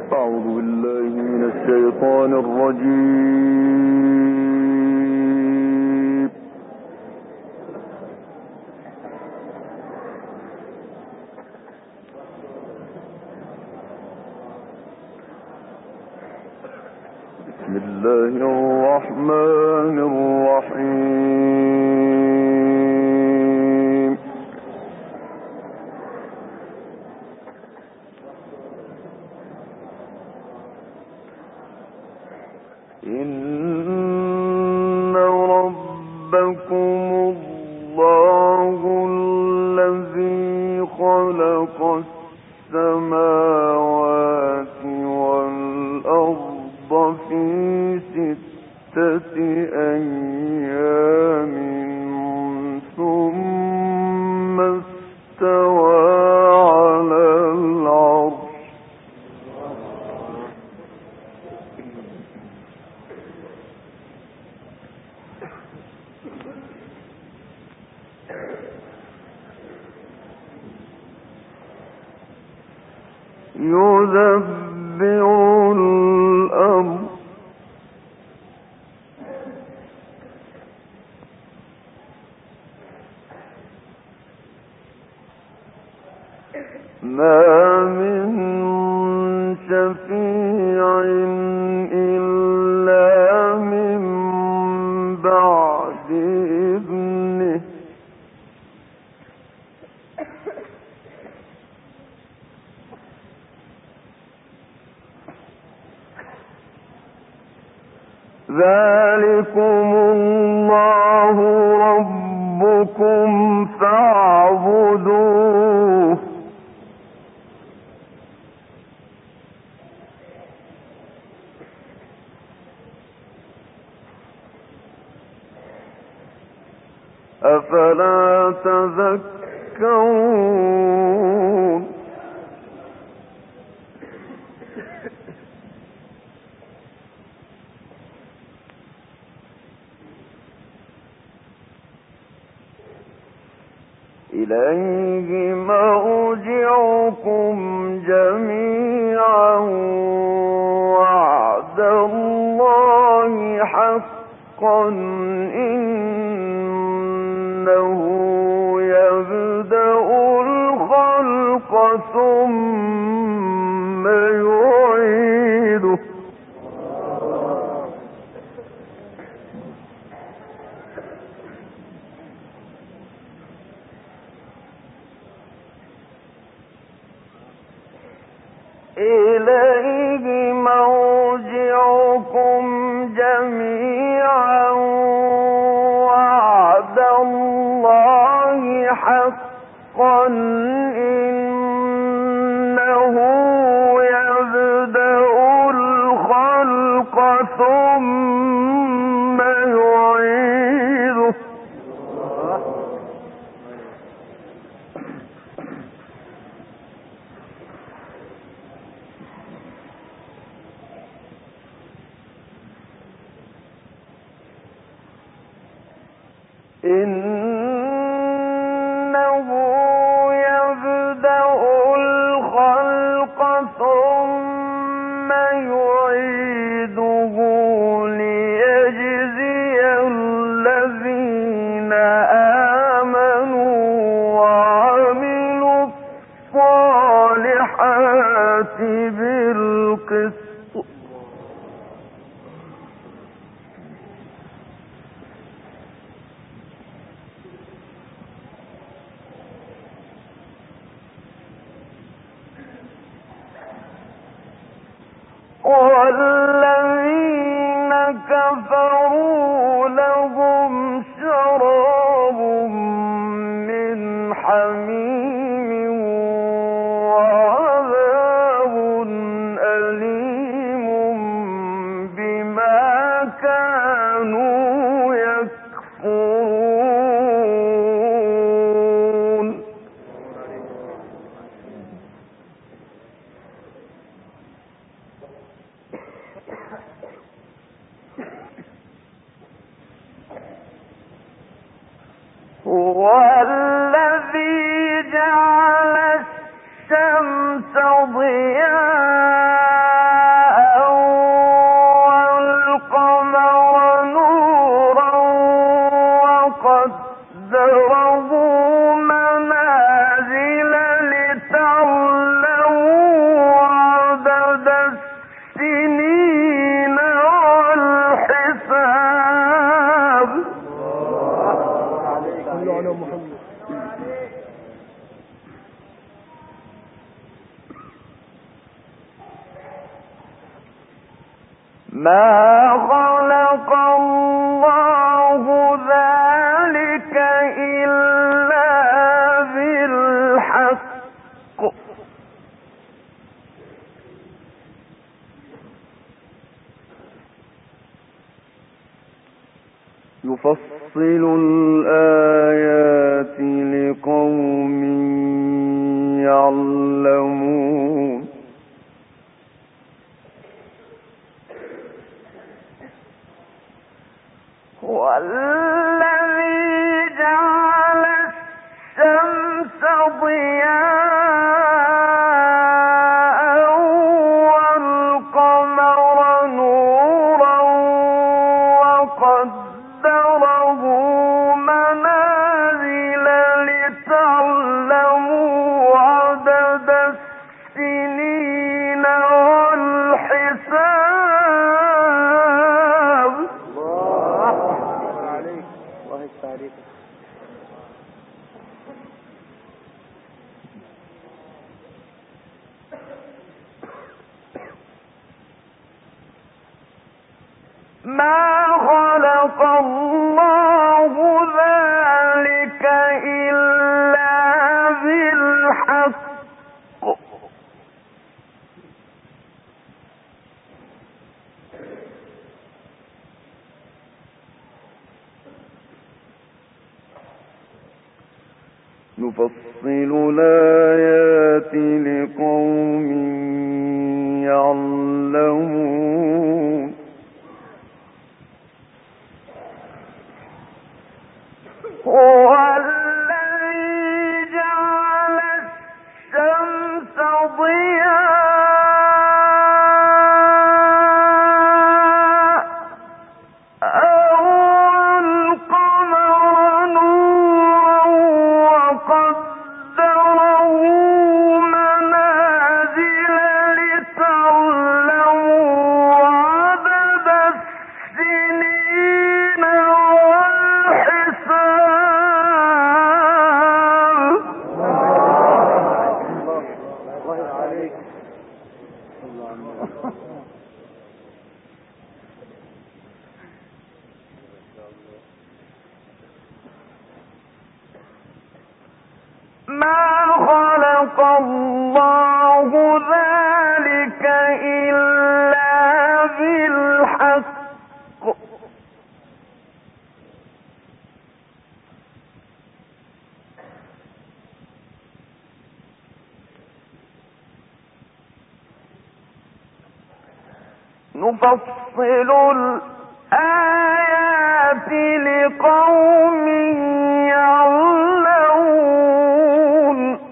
أعوذ بالله من الشيطان الرجيم. بسم الله الرحمن الرحيم. إن ربكم الله الذي خلق السماوات والأرض في 6 أيام ثم استوى على العرش يدبر الأمر ما من شفيع إلا من بعد إذنه ذلكم الله ربكم فاعبدوه أفلا تذكرون إليه مرجعكم جميعا وعد الله حقا إنه يبدأ الخلق ثم يعيده إليه مرجعكم جميعا وعد الله حقا إنه يبدأ الخلق ثم يعيده إنه يبدأ الخلق ثم يعيده ليجزي الذين آمنوا وعملوا الصالحات بالقسط والذين كفروا لهم شراب من حميم وعذاب أليم بما كانوا يكفرون هو الذي جعل الشمس ضياء خلق الله ذلك إلا بالحق يفصل الآيات لقوم يعلمون والذي جعل الشمس ضياء والقمر نورا وقدره منازل لتعلموا عدد السنين والحساب. ما خلق الله ذلك إلا بالحق نفصل الآيات لقوم يعلمون هو الذي جعل الشمس ضياء والقمر نورا وقدره منازل لتعلموا عدد السنين ما خلق الله ذلك إلا بالحق نفصل الآيات لقوم يعلمون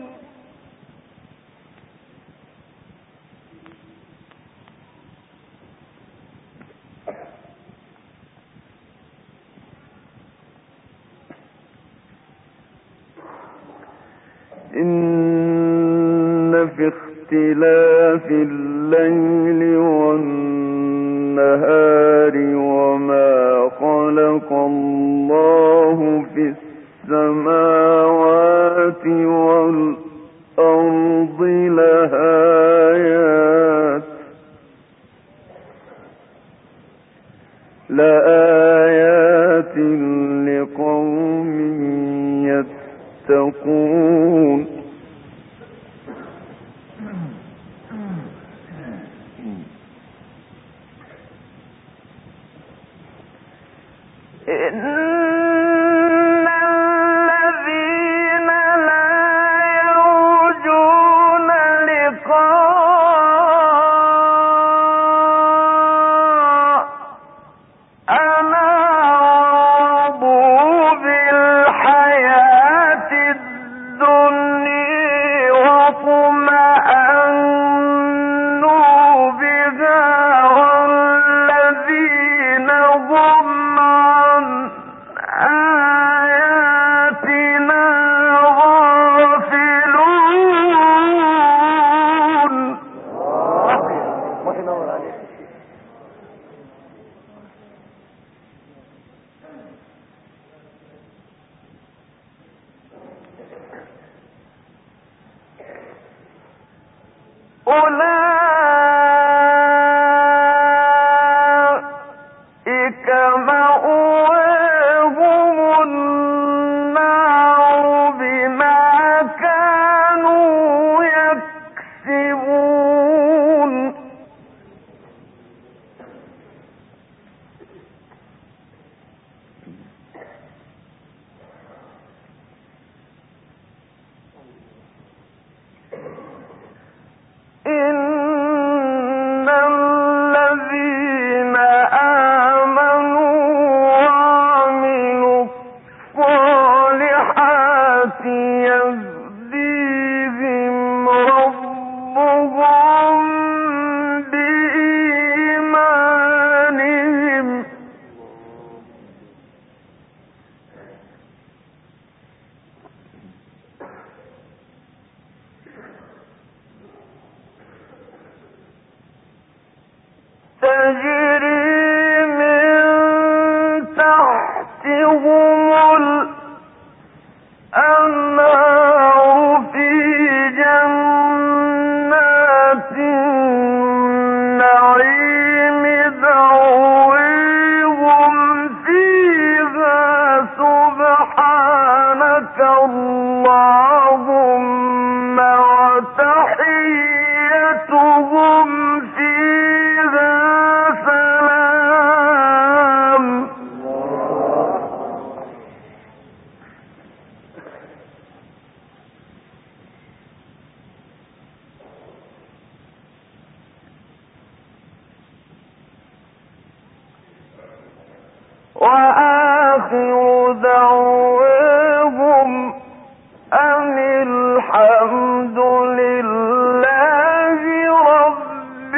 إن في اختلاف الليل والنهار وما خلق الله في السماوات والأرض لآيات لقوم يتقون إن الذين لا يرجون لقاءنا رضوا بالحياة الدنيا واطمأنوا بها والذين هم عن آياتنا غافلون. أولئك تجري من تحتهم الأنهار في جنات النعيم دعويهم فيها سبحانك اللهم وتحيتهم فيها سلام. وآخر دعوهم أن الحمد لله رب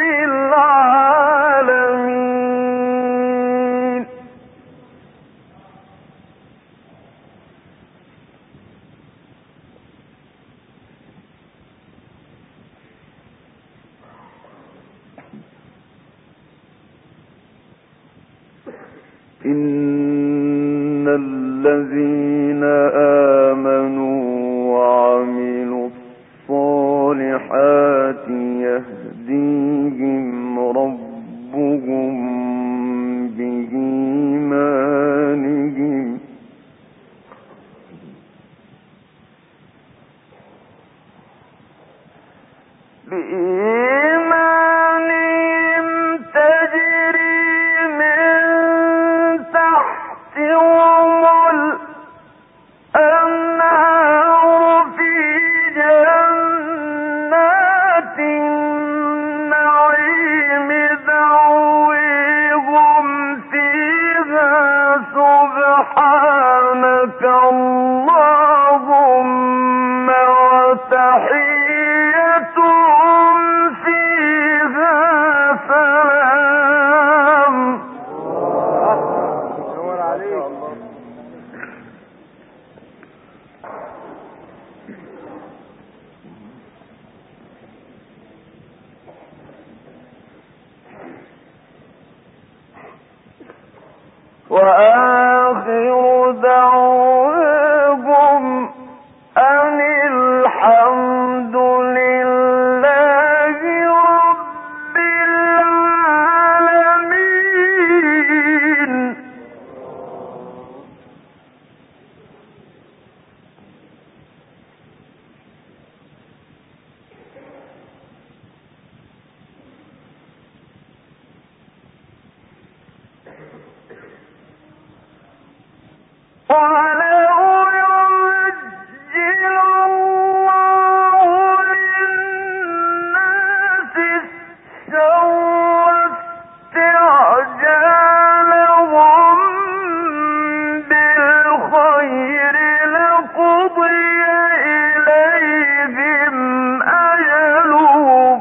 العالمين. إن الذين آمنوا وعملوا الصالحات يهديهم ربهم بإيمانهم تجري من تحتهم الأنهار في جنات النعيم دعويهم فيها سبحانك اللهم وتحيتهم فيها سلام. وآخر دعوهم أن الحمد لله رب العالمين. ولو يعجل الله للناس الشر استعجالهم بالخير لقضي إليهم أجلهم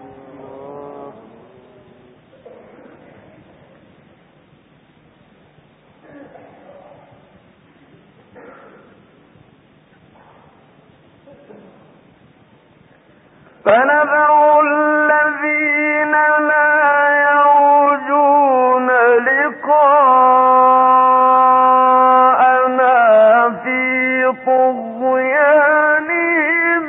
فنذر الذين لا يرجون لقاءنا في طغيانهم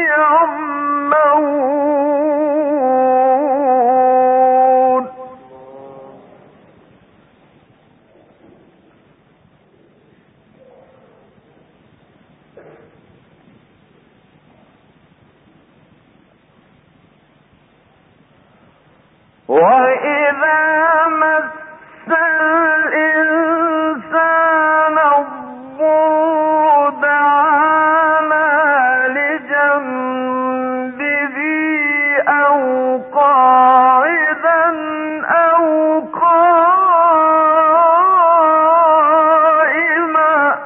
يعمهون. وإذا مس الإنسان الضر دعانا لجنبه أو قاعدا أو قائما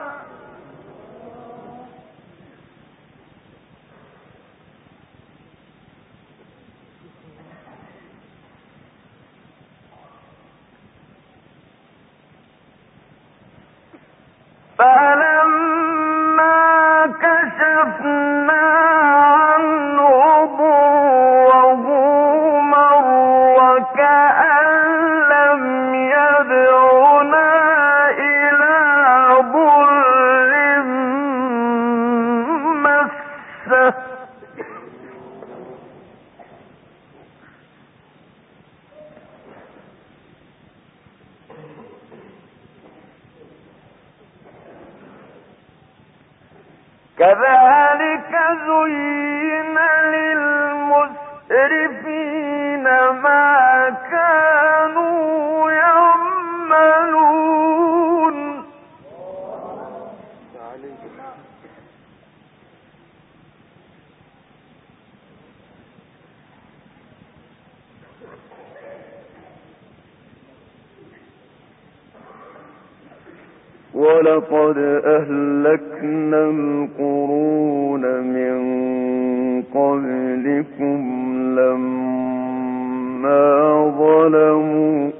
كذلك زين للمسرفين ما كانوا يعملون. ولقد أهلكنا القرون من قبلكم لما ظلموا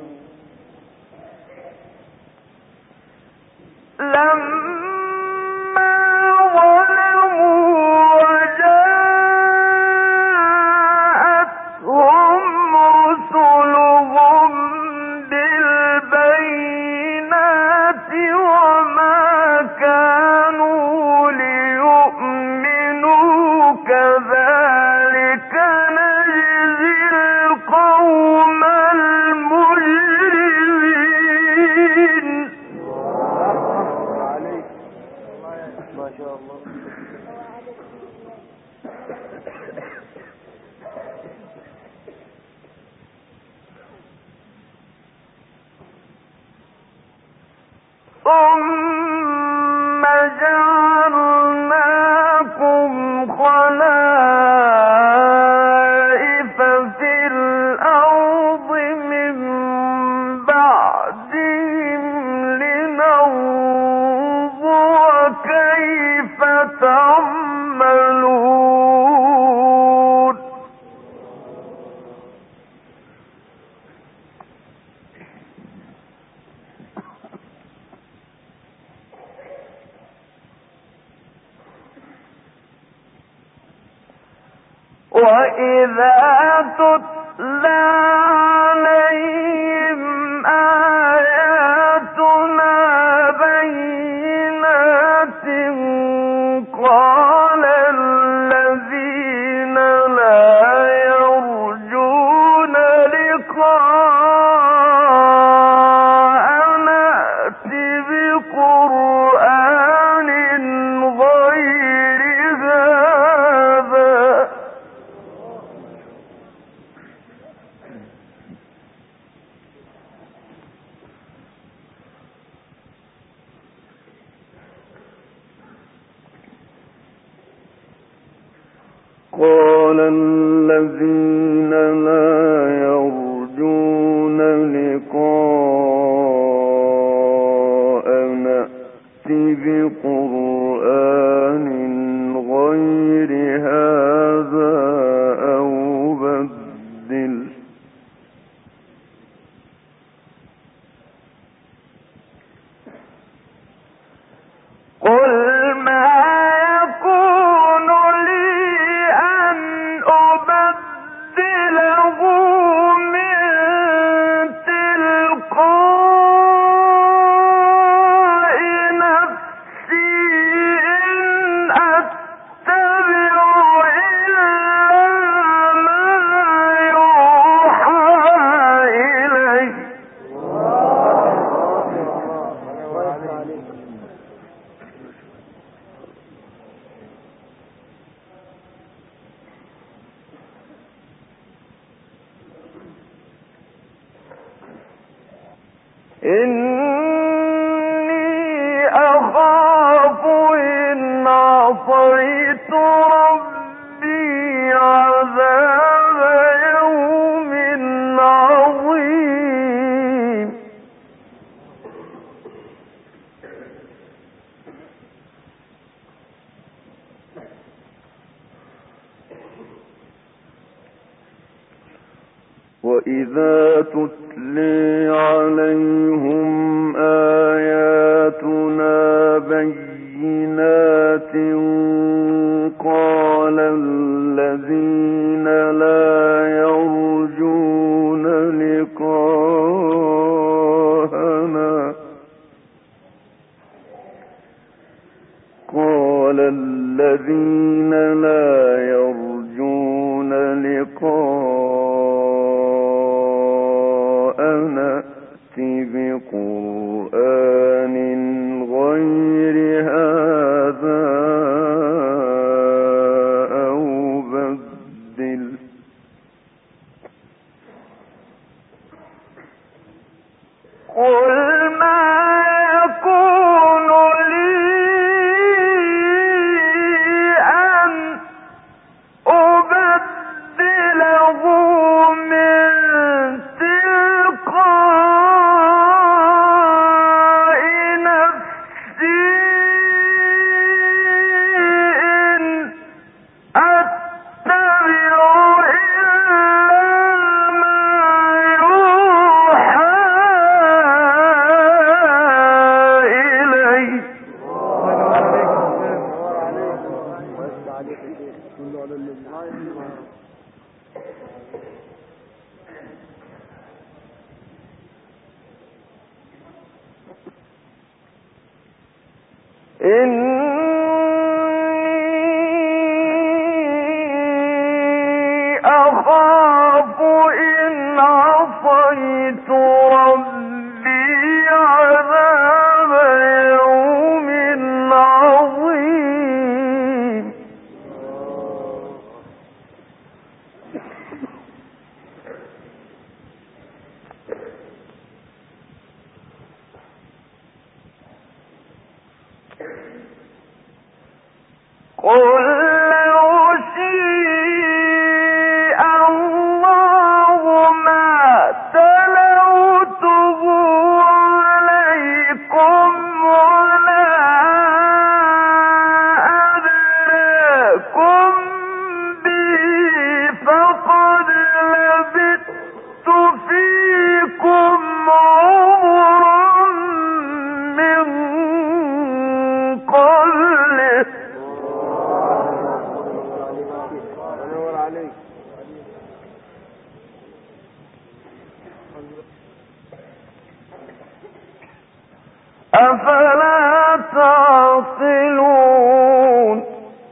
وجاءتهم رسلهم بالبينات وما كانوا ليؤمنوا كذلك نجزي القوم المجرمين. ما شاء الله. ثم جعلناكم خلائف في الأرض من بعدهم لننظر كيف تعملون. وإذا تتلى عليهم آياتنا بينات قال الذين لا يرجون لقاءنا ائت بقرآن غير هذا قال الذين لا يرجون لقاءنا ائت بقرآن غير هذا أو بدل. قل ما يكون لي أن أبدله من تلقاء نفسي إن أتبع إلا ما يوحى إلي. إني أخاف إن عصيت ربي عذاب يوم عظيم. وإذا تتلي عليهم آياتنا بينات قال الذين لا يرجون لقاءنا ائت بقرآن غير هذا بدل قل ما يكون لي أن أبدله من تلقاء نفسي إن أتبع إلا ما يوحى إلي إني أخاف إن عصيت ربي عذاب يوم عظيم قل لو شاء الله ما تلوته عليكم ولا أدراكم به فقد لبثت فيكم عمرا من قبله أفلا تعقلون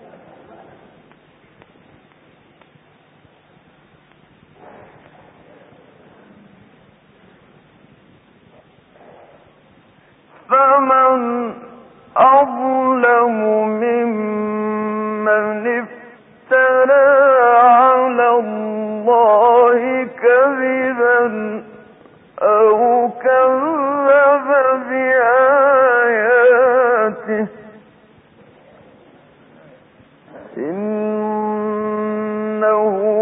فمن أظلم ممن افترى على الله كذبا أو كذب بآياته إنه